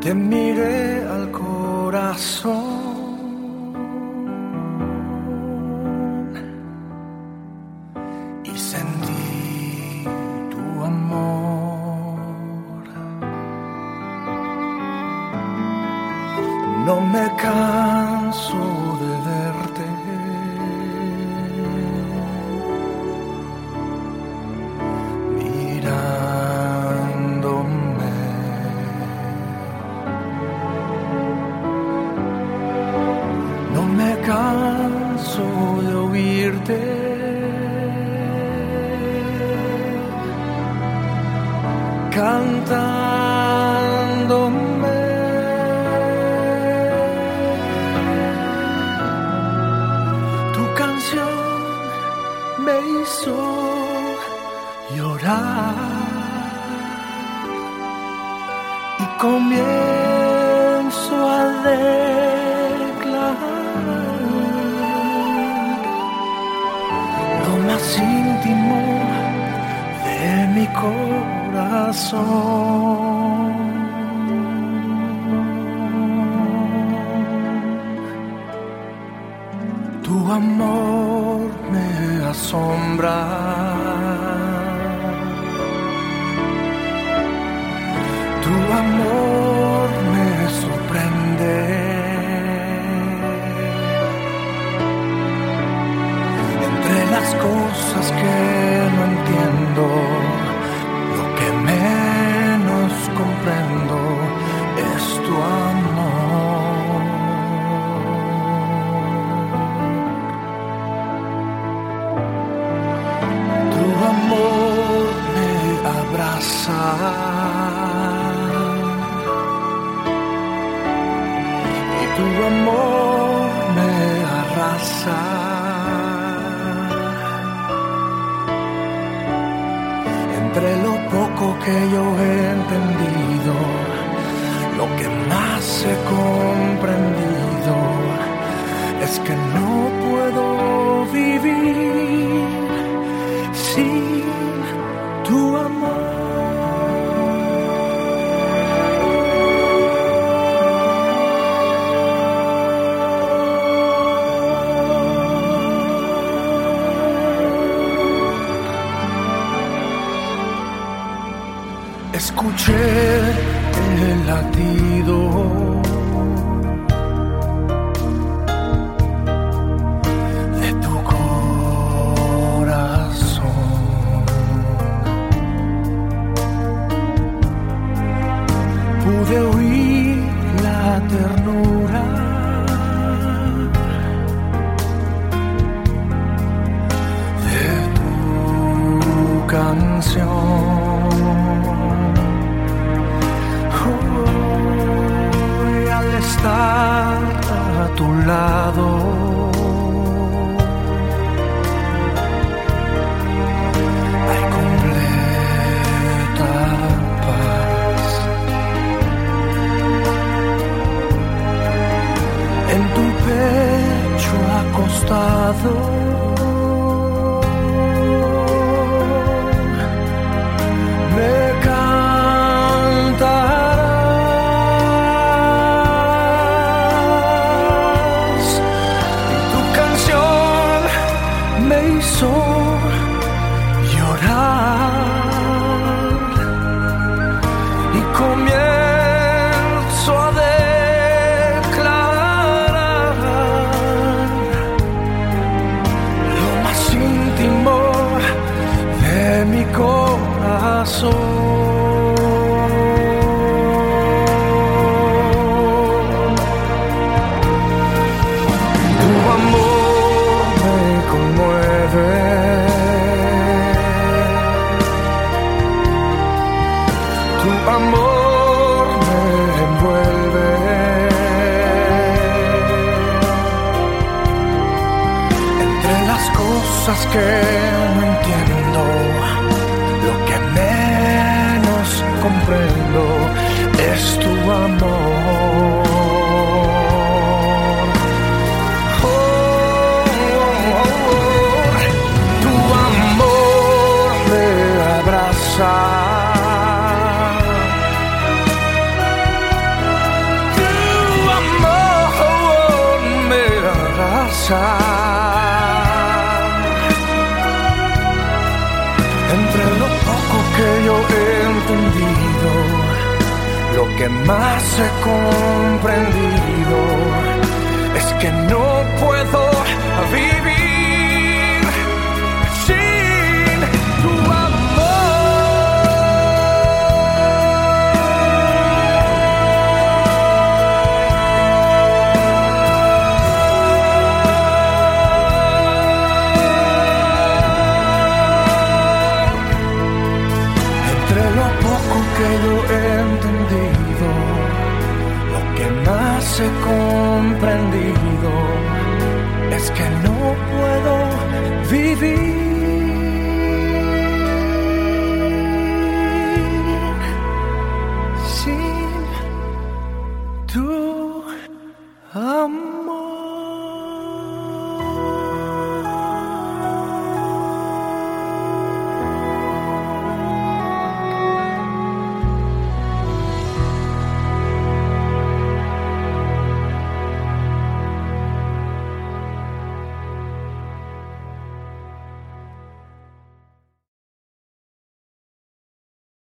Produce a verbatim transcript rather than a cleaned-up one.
Te miré al corazón y sentí tu amor. No me canso de verte, mirándome. No me canso de oírte, cantándome. Tu canción me hizo llorar y comienzo a declarar lo más íntimo de mi corazón. Tu amor me asombra, tu amor me sorprende. Entre las cosas que no entiendo, lo que menos comprendo es tu amor. Tu amor me abraza y tu amor me arrasa. Entre lo poco que yo he entendido, lo que más he comprendido es que no puedo vivir sin tu amor. Escuché el latido de tu corazón. Pude oír la ternura de tu canción. Estar a tu lado, hay completa paz. En tu pecho acostado, me comienzo a declarar lo más íntimo de mi corazón. Tu amor me conmueve, tu amor me envuelve. Entre las cosas que no entiendo, lo que menos comprendo es tu amor. Oh, oh, oh. Tu amor me abraza confesar. Entre lo poco que yo he entendido, lo que más he comprendido es que no puedo vivir sin tu que yo he entendido, lo que más he comprendido es que no puedo vivir